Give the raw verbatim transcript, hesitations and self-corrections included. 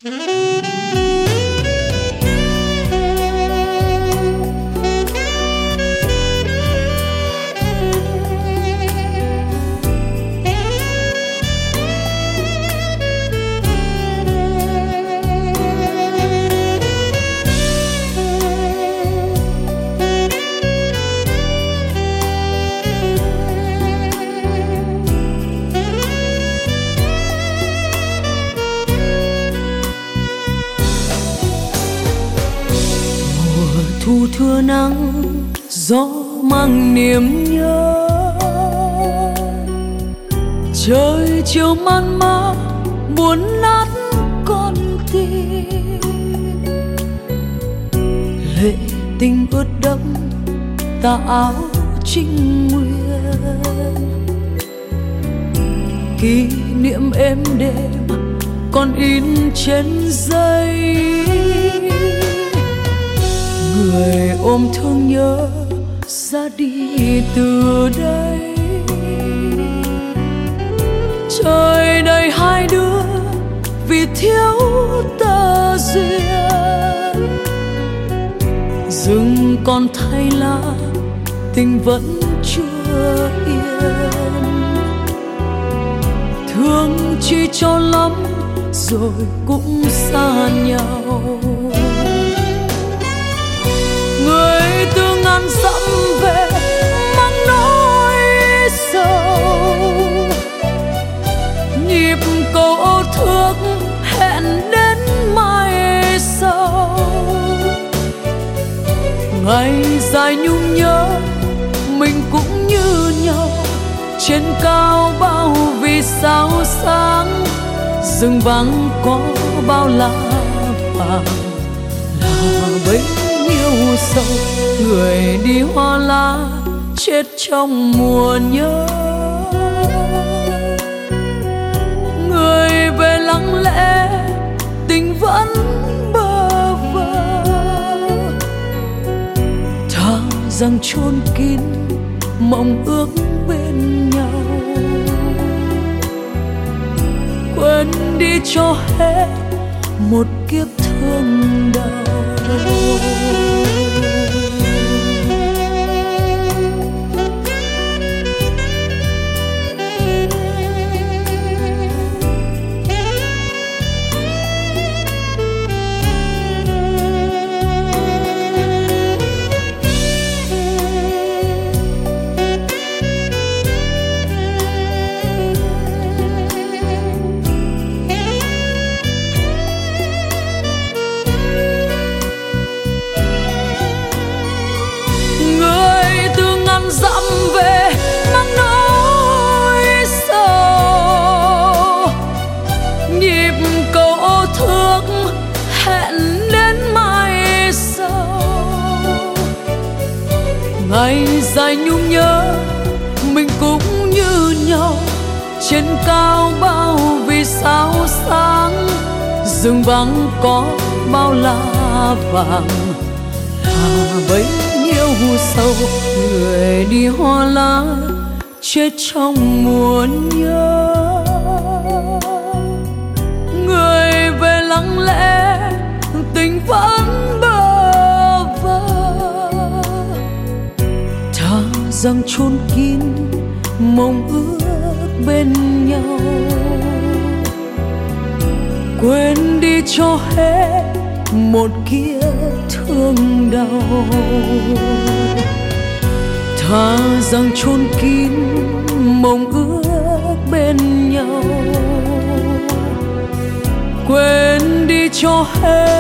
Thu thưa nắng gió mang niềm nhớ, trời chiều man mác buồn nát con tim, lệ tình ướt đẫm tà áo trinh nguyên, kỷ niệm êm đềm còn in trên giấy. Người ôm thương nhớ ra đi từ đây, trời đầy hai đứa vì thiếu tơ duyên. Rừng còn thay lá, tình vẫn chưa yên. Thương chi cho lắm rồi cũng xa nhau. Người từ ngàn dặm về mang nỗi sầu, nhịp cầu ô thước hẹn đến mai sau. Ngày dài nhung nhớ mình cũng như nhau, trên cao bao vì sao sáng. Rừng vắng có bao lá vàng là bấy nhiêu sâu. Người đi hoa lá chết trong mùa nhớ, người về lặng lẽ tình vẫn bơ vơ. Thà rằng chôn kín mộng ước bên nhau, quên đi cho hết một kiếp thương đau. Dặm về mang nỗi sầu, nhịp cầu ô thước hẹn đến mai sau. Ngày dài nhung nhớ mình cũng như nhau, trên cao bao vì sao sáng. Rừng vắng có bao lá vàng là bấy nhiêu sâu. Người đi hoa lá chết trong mùa nhớ, người về lặng lẽ tình vẫn bơ vơ. Thà rằng chôn kín mong ước bên nhau, quên đi cho hết một kiếp thương đau. Thà rằng chôn kín mong ước bên nhau, quên đi cho hết